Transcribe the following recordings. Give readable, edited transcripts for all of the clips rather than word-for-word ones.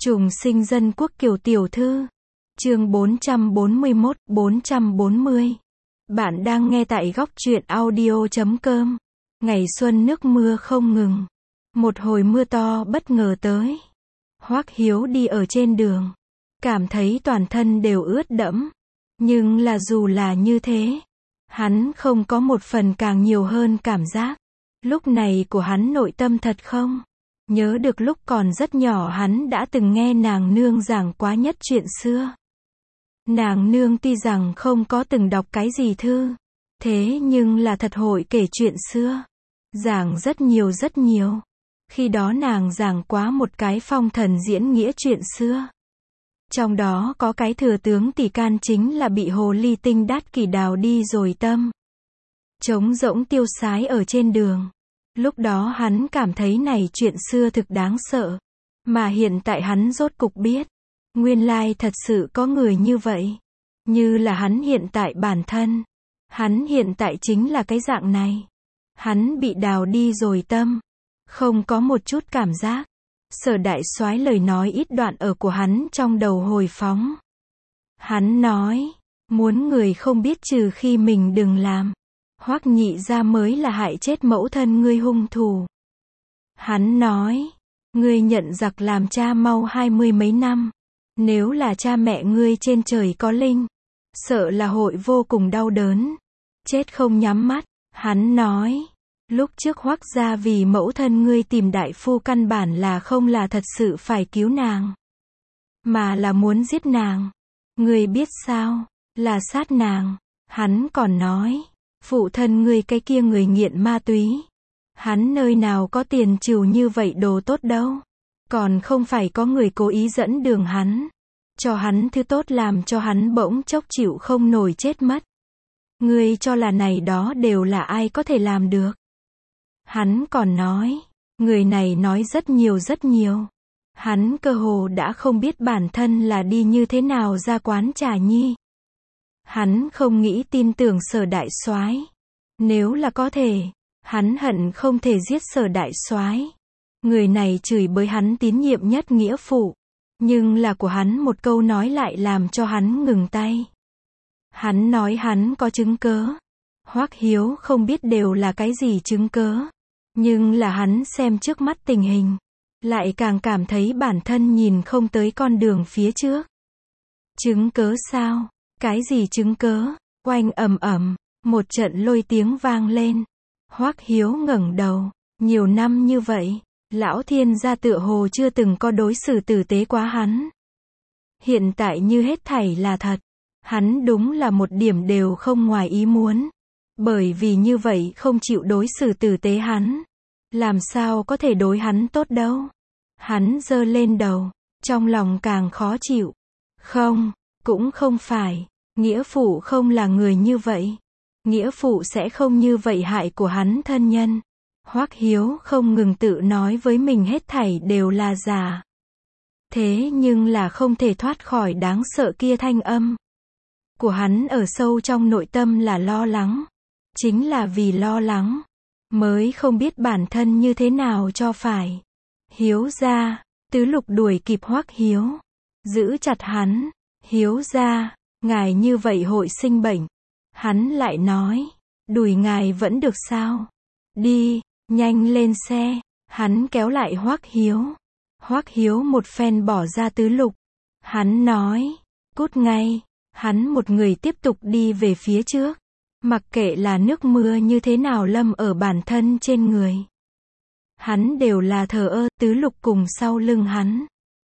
Trùng sinh dân quốc Kiều tiểu thư. Chương 441-440. Bạn đang nghe tại góc truyện audio.com. Ngày xuân nước mưa không ngừng. Một hồi mưa to bất ngờ tới. Hoắc Hiếu đi ở trên đường, cảm thấy toàn thân đều ướt đẫm. Nhưng là dù là như thế, hắn không có một phần càng nhiều hơn cảm giác. Lúc này của hắn nội tâm thật không? Nhớ được lúc còn rất nhỏ hắn đã từng nghe nàng nương giảng quá nhất chuyện xưa. Nàng nương tuy rằng không có từng đọc cái gì thư, thế nhưng là thật hội kể chuyện xưa. Giảng rất nhiều rất nhiều. Khi đó nàng giảng quá một cái phong thần diễn nghĩa chuyện xưa. Trong đó có cái thừa tướng Tỷ Can chính là bị hồ ly tinh Đát Kỷ đào đi rồi tâm. Trống rỗng tiêu sái ở trên đường. Lúc đó hắn cảm thấy này chuyện xưa thực đáng sợ. Mà hiện tại hắn rốt cục biết. Nguyên lai thật sự có người như vậy. Như là hắn hiện tại bản thân. Hắn hiện tại chính là cái dạng này. Hắn bị đào đi rồi tâm. Không có một chút cảm giác. Sở đại soái lời nói ít đoạn ở của hắn trong đầu hồi phóng. Hắn nói, muốn người không biết trừ khi mình đừng làm. Hoắc nhị gia mới là hại chết mẫu thân ngươi hung thủ. Hắn nói, ngươi nhận giặc làm cha mau 20 mấy năm. Nếu là cha mẹ ngươi trên trời có linh, sợ là hội vô cùng đau đớn. Chết không nhắm mắt. Hắn nói, lúc trước Hoắc gia vì mẫu thân ngươi tìm đại phu căn bản là không là thật sự phải cứu nàng, mà là muốn giết nàng. Ngươi biết sao, là sát nàng. Hắn còn nói, phụ thân ngươi cái kia người nghiện ma túy. Hắn nơi nào có tiền trừ như vậy đồ tốt đâu. Còn không phải có người cố ý dẫn đường hắn. Cho hắn thứ tốt làm cho hắn bỗng chốc chịu không nổi chết mất. Ngươi cho là này đó đều là ai có thể làm được. Hắn còn nói, người này nói rất nhiều rất nhiều. Hắn cơ hồ đã không biết bản thân là đi như thế nào ra quán trà nhi. Hắn không nghĩ tin tưởng Sở đại soái. Nếu là có thể, hắn hận không thể giết Sở đại soái. Người này chửi bới hắn tín nhiệm nhất nghĩa phụ. Nhưng là của hắn một câu nói lại làm cho hắn ngừng tay. Hắn nói hắn có chứng cớ. Hoắc Hiếu không biết đều là cái gì chứng cớ. Nhưng là hắn xem trước mắt tình hình. Lại càng cảm thấy bản thân nhìn không tới con đường phía trước. Chứng cớ sao? Cái gì chứng cớ? Oanh ầm ầm, một trận lôi tiếng vang lên. Hoắc Hiếu ngẩng đầu. Nhiều năm như vậy, lão thiên gia tựa hồ chưa từng có đối xử tử tế quá hắn. Hiện tại như hết thảy là thật. Hắn đúng là một điểm đều không ngoài ý muốn. Bởi vì như vậy không chịu đối xử tử tế hắn. Làm sao có thể đối hắn tốt đâu. Hắn giơ lên đầu. Trong lòng càng khó chịu. Không, cũng không phải. Nghĩa phụ không là người như vậy. Nghĩa phụ sẽ không như vậy hại của hắn thân nhân. Hoắc Hiếu không ngừng tự nói với mình hết thảy đều là giả. Thế nhưng là không thể thoát khỏi đáng sợ kia thanh âm. Của hắn ở sâu trong nội tâm là lo lắng. Chính là vì lo lắng, mới không biết bản thân như thế nào cho phải. Hiếu gia, Tứ Lục đuổi kịp Hoắc Hiếu. Giữ chặt hắn. Hiếu gia, ngài như vậy hội sinh bệnh. Hắn lại nói, đuổi ngài vẫn được sao? Đi, nhanh lên xe. Hắn kéo lại Hoắc Hiếu. Hoắc Hiếu một phen bỏ ra Tứ Lục. Hắn nói, cút ngay. Hắn một người tiếp tục đi về phía trước. Mặc kệ là nước mưa như thế nào lâm ở bản thân trên người. Hắn đều là thờ ơ. Tứ Lục cùng sau lưng hắn.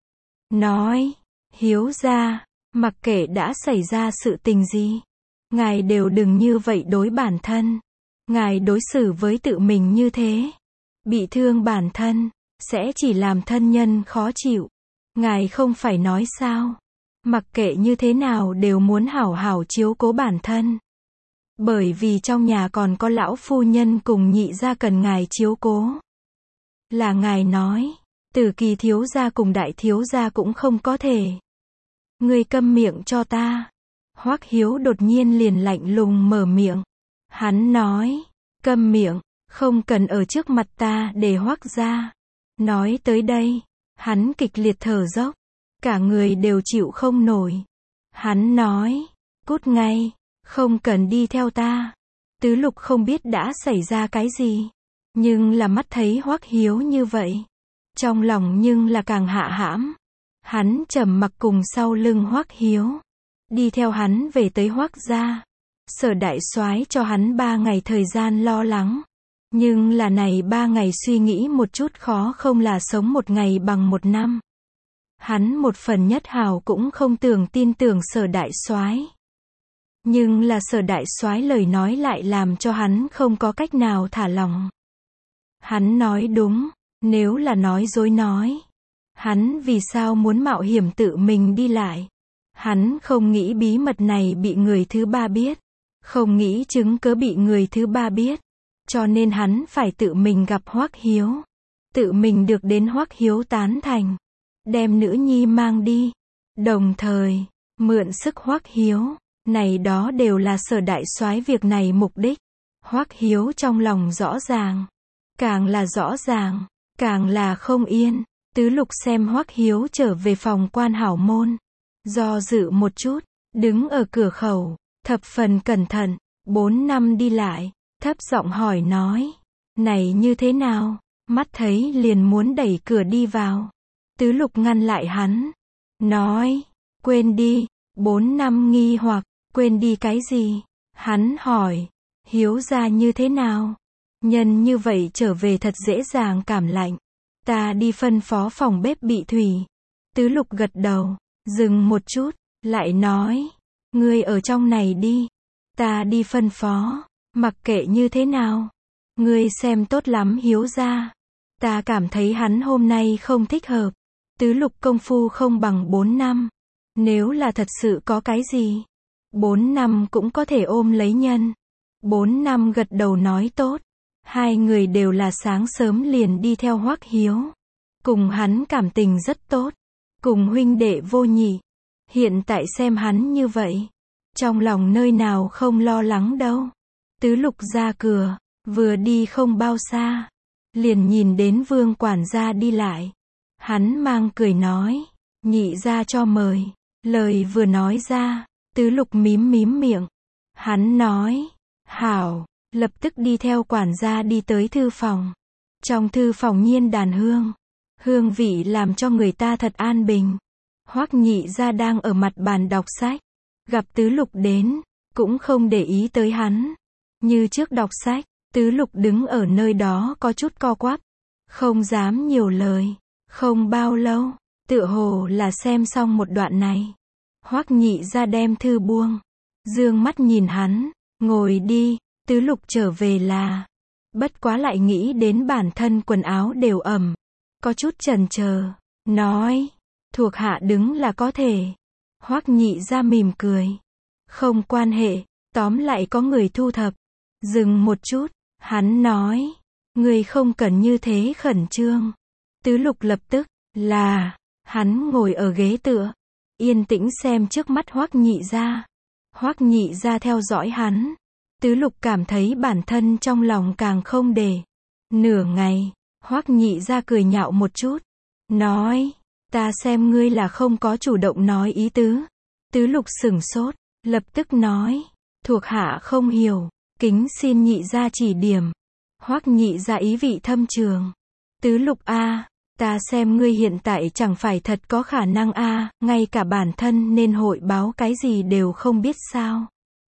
Nói, Hiếu gia, mặc kệ đã xảy ra sự tình gì, ngài đều đừng như vậy đối bản thân. Ngài đối xử với tự mình như thế, bị thương bản thân, sẽ chỉ làm thân nhân khó chịu. Ngài không phải nói sao? Mặc kệ như thế nào đều muốn hảo hảo chiếu cố bản thân. Bởi vì trong nhà còn có lão phu nhân cùng nhị gia cần ngài chiếu cố. Là ngài nói, Tử Kỳ thiếu gia cùng đại thiếu gia cũng không có thể. Ngươi câm miệng cho ta. Hoắc Hiếu đột nhiên liền lạnh lùng mở miệng. Hắn nói, câm miệng, không cần ở trước mặt ta để Hoắc gia. Nói tới đây, hắn kịch liệt thở dốc. cả người đều chịu không nổi. Hắn nói, cút ngay, không cần đi theo ta. Tứ Lục không biết đã xảy ra cái gì, nhưng là mắt thấy Hoắc Hiếu như vậy, trong lòng nhưng là càng hạ hãm. Hắn trầm mặc cùng sau lưng Hoắc Hiếu, đi theo hắn về tới Hoắc gia. Sở đại soái cho hắn 3 ngày thời gian lo lắng, nhưng là này 3 ngày suy nghĩ một chút khó không là sống một ngày bằng một năm. Hắn một phần nhất hào cũng không tin tưởng Sở đại soái. Nhưng là Sở đại soái lời nói lại làm cho hắn không có cách nào thả lòng. Hắn nói đúng, nếu là nói dối nói, hắn vì sao muốn mạo hiểm tự mình đi lại? Hắn không nghĩ bí mật này bị người thứ ba biết, không nghĩ chứng cớ bị người thứ ba biết, cho nên hắn phải tự mình gặp Hoắc Hiếu, tự mình được đến Hoắc Hiếu tán thành, đem nữ nhi mang đi, đồng thời mượn sức Hoắc Hiếu. Này đó đều là Sở đại soái việc này mục đích. Hoắc Hiếu trong lòng rõ ràng, càng là rõ ràng, càng là không yên. Tứ Lục xem Hoắc Hiếu trở về phòng quan hảo môn, do dự một chút, đứng ở cửa khẩu, thập phần cẩn thận, 4 năm đi lại, thấp giọng hỏi nói, này như thế nào? Mắt thấy liền muốn đẩy cửa đi vào. Tứ Lục ngăn lại hắn, nói, quên đi. 4 năm nghi hoặc, quên đi cái gì? Hắn hỏi, Hiếu gia như thế nào? Nhân như vậy trở về thật dễ dàng cảm lạnh. Ta đi phân phó phòng bếp bị thủy. Tứ Lục gật đầu, dừng một chút, lại nói, ngươi ở trong này đi. Ta đi phân phó, mặc kệ như thế nào. Ngươi xem tốt lắm Hiếu gia. Ta cảm thấy hắn hôm nay không thích hợp. Tứ Lục công phu không bằng 4 năm. Nếu là thật sự có cái gì, 4 năm cũng có thể ôm lấy nhân. 4 năm gật đầu nói tốt. Hai người đều là sáng sớm liền đi theo Hoắc Hiếu. Cùng hắn cảm tình rất tốt. Cùng huynh đệ vô nhị. Hiện tại xem hắn như vậy, trong lòng nơi nào không lo lắng đâu. Tứ Lục ra cửa, vừa đi không bao xa, liền nhìn đến Vương quản gia đi lại. Hắn mang cười nói, nhị gia cho mời. Lời vừa nói ra, Tứ Lục mím miệng. Hắn nói, hảo, lập tức đi theo quản gia đi tới thư phòng. Trong thư phòng nhiên đàn hương, hương vị làm cho người ta thật an bình. Hoắc nhị gia đang ở mặt bàn đọc sách, gặp Tứ Lục đến, cũng không để ý tới hắn. Như trước đọc sách, Tứ Lục đứng ở nơi đó có chút co quắp, không dám nhiều lời. Không bao lâu, tựa hồ là xem xong một đoạn này, Hoắc nhị gia đem thư buông, dương mắt nhìn hắn, ngồi đi. Tứ Lục trở về là, bất quá lại nghĩ đến bản thân quần áo đều ẩm, có chút chần chờ, nói, thuộc hạ đứng là có thể. Hoắc nhị gia mỉm cười, không quan hệ, tóm lại có người thu thập. Dừng một chút, hắn nói, người không cần như thế khẩn trương. Tứ Lục lập tức, là, hắn ngồi ở ghế tựa, yên tĩnh xem trước mắt Hoắc nhị gia. Hoắc nhị gia theo dõi hắn. Tứ Lục cảm thấy bản thân trong lòng càng không để. Nửa ngày, Hoắc nhị gia cười nhạo một chút, nói, ta xem ngươi là không có chủ động nói ý tứ. Tứ Lục sửng sốt, lập tức nói, thuộc hạ không hiểu, kính xin nhị gia chỉ điểm. Hoắc nhị gia ý vị thâm trường. Tứ Lục a, ta xem ngươi hiện tại chẳng phải thật có khả năng a, ngay cả bản thân nên hội báo cái gì đều không biết sao.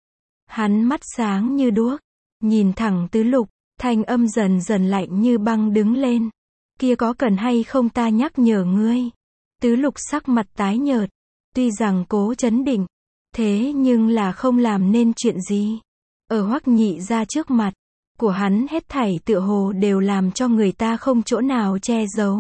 Hắn mắt sáng như đuốc, nhìn thẳng Tứ Lục, thanh âm dần dần lạnh như băng đứng lên. Kia có cần hay không ta nhắc nhở ngươi? Tứ Lục sắc mặt tái nhợt, tuy rằng cố trấn định, thế nhưng là không làm nên chuyện gì. Ở Hoắc nhị gia trước mặt của hắn hết thảy tựa hồ đều làm cho người ta không chỗ nào che giấu.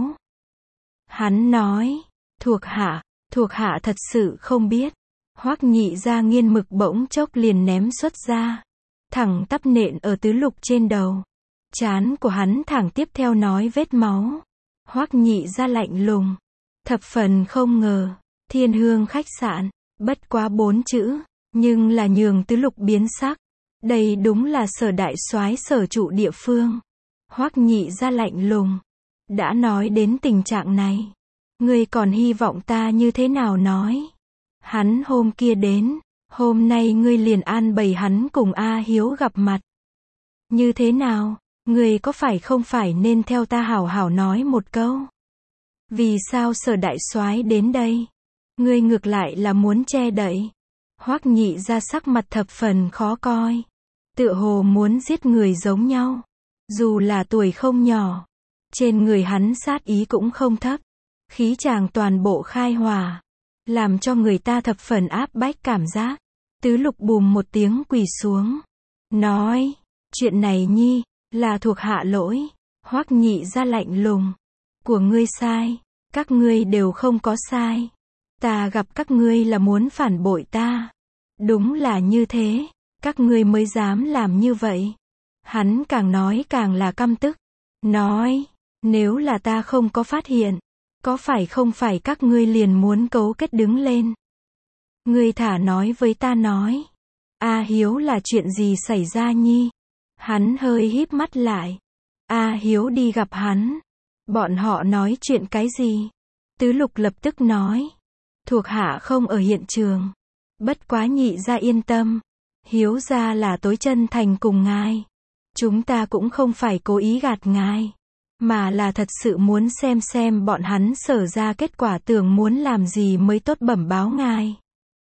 Hắn nói, thuộc hạ thật sự không biết. Hoắc nhị gia nghiên mực bỗng chốc liền ném xuất ra, thẳng tắp nện ở Tứ Lục trên đầu. Trán của hắn thẳng tiếp theo nói vết máu. Hoắc nhị gia lạnh lùng, thập phần không ngờ, Thiên Hương khách sạn, bất quá 4 chữ, nhưng là nhường Tứ Lục biến sắc. Đây đúng là Sở đại soái sở trụ địa phương. Hoắc nhị gia lạnh lùng, đã nói đến tình trạng này, Ngươi còn hy vọng ta như thế nào nói? Hắn hôm kia đến, hôm nay ngươi liền an bày hắn cùng A Hiếu gặp mặt. Như thế nào? Ngươi có phải không phải nên theo ta hảo hảo nói một câu? Vì sao Sở đại soái đến đây? Ngươi ngược lại là muốn che đậy. Hoắc Nhị ra sắc mặt thập phần khó coi. Tựa hồ muốn giết người giống nhau. Dù là tuổi không nhỏ. Trên người hắn sát ý cũng không thấp. Khí chàng toàn bộ khai hỏa. Làm cho người ta thập phần áp bách cảm giác. Tứ Lục bùm một tiếng quỳ xuống. Nói, chuyện này nhi, là thuộc hạ lỗi. Hoắc Nhị ra lạnh lùng. Của ngươi sai, các ngươi đều không có sai. Ta gặp các ngươi là muốn phản bội ta. Đúng là như thế, các ngươi mới dám làm như vậy. Hắn càng nói càng là căm tức. Nói, nếu là ta không có phát hiện, có phải không phải các ngươi liền muốn cấu kết đứng lên. Ngươi thả nói với ta nói. A Hiếu là chuyện gì xảy ra nhi? Hắn hơi híp mắt lại. A Hiếu đi gặp hắn. Bọn họ nói chuyện cái gì? Tứ Lục lập tức nói. Thuộc hạ không ở hiện trường. Bất quá Nhị gia yên tâm. Hiếu gia là tối chân thành cùng ngài. Chúng ta cũng không phải cố ý gạt ngài. Mà là thật sự muốn xem bọn hắn Sở ra kết quả tưởng muốn làm gì mới tốt bẩm báo ngài.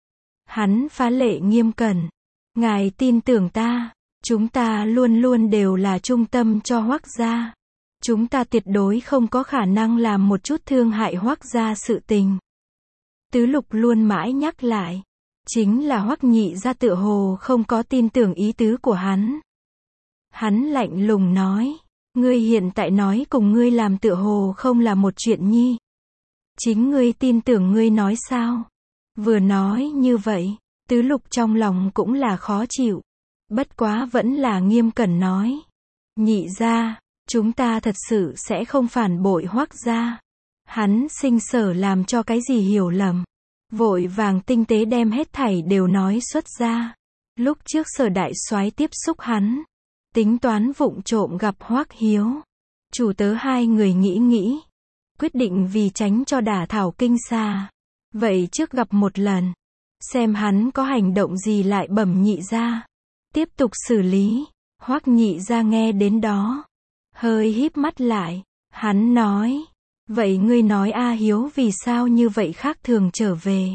Hắn phá lệ nghiêm cẩn. Ngài tin tưởng ta. Chúng ta luôn luôn đều là trung tâm cho Hoắc gia. Chúng ta tuyệt đối không có khả năng làm một chút thương hại Hoắc gia sự tình. Tứ Lục luôn mãi nhắc lại. Chính là Hoắc Nhị gia tựa hồ không có tin tưởng ý tứ của hắn. Hắn lạnh lùng nói. Ngươi hiện tại nói cùng ngươi làm tựa hồ không là một chuyện nhi. Chính ngươi tin tưởng ngươi nói sao? Vừa nói như vậy, Tứ Lục trong lòng cũng là khó chịu. Bất quá vẫn là nghiêm cẩn nói. Nhị gia, chúng ta thật sự sẽ không phản bội Hoắc gia. Hắn sinh Sở làm cho cái gì hiểu lầm. Vội vàng tinh tế đem hết thảy đều nói xuất ra. Lúc trước Sở đại soái tiếp xúc hắn. Tính toán vụng trộm gặp Hoắc Hiếu. Chủ tớ hai người nghĩ. Quyết định vì tránh cho đả thảo kinh xa. Vậy trước gặp một lần. Xem hắn có hành động gì lại bẩm Nhị gia. Tiếp tục xử lý. Hoắc Nhị gia nghe đến đó. Hơi híp mắt lại. Hắn nói. Vậy ngươi nói A Hiếu vì sao như vậy khác thường trở về?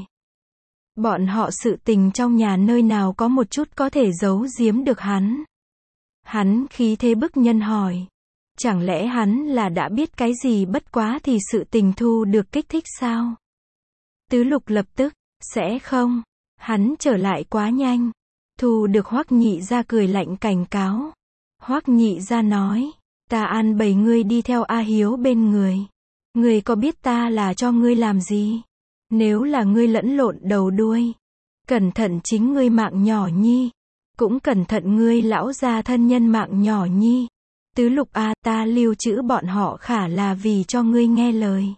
Bọn họ sự tình trong nhà nơi nào có một chút có thể giấu giếm được hắn? Hắn khí thế bức nhân hỏi. Chẳng lẽ hắn là đã biết cái gì bất quá thì sự tình thu được kích thích sao? Tứ Lục lập tức. Sẽ không. Hắn trở lại quá nhanh. Thu được Hoắc Nhị gia cười lạnh cảnh cáo. Hoắc Nhị gia nói. Ta an bày ngươi đi theo A Hiếu bên người. Ngươi có biết ta là cho ngươi làm gì? Nếu là ngươi lẫn lộn đầu đuôi. Cẩn thận chính ngươi mạng nhỏ nhi. Cũng cẩn thận ngươi lão gia thân nhân mạng nhỏ nhi. Tứ Lục a, ta lưu trữ bọn họ khả là vì cho ngươi nghe lời.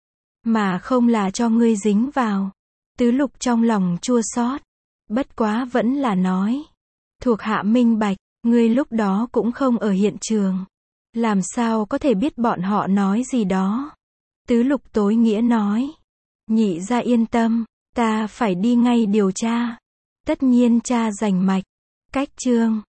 Mà không là cho ngươi dính vào. Tứ Lục trong lòng chua xót. Bất quá vẫn là nói. Thuộc hạ minh bạch, ngươi lúc đó cũng không ở hiện trường. Làm sao có thể biết bọn họ nói gì đó? Tứ Lục tối nghĩa nói. Nhị gia yên tâm, ta phải đi ngay điều tra. Tất nhiên tra rành mạch. Cách chương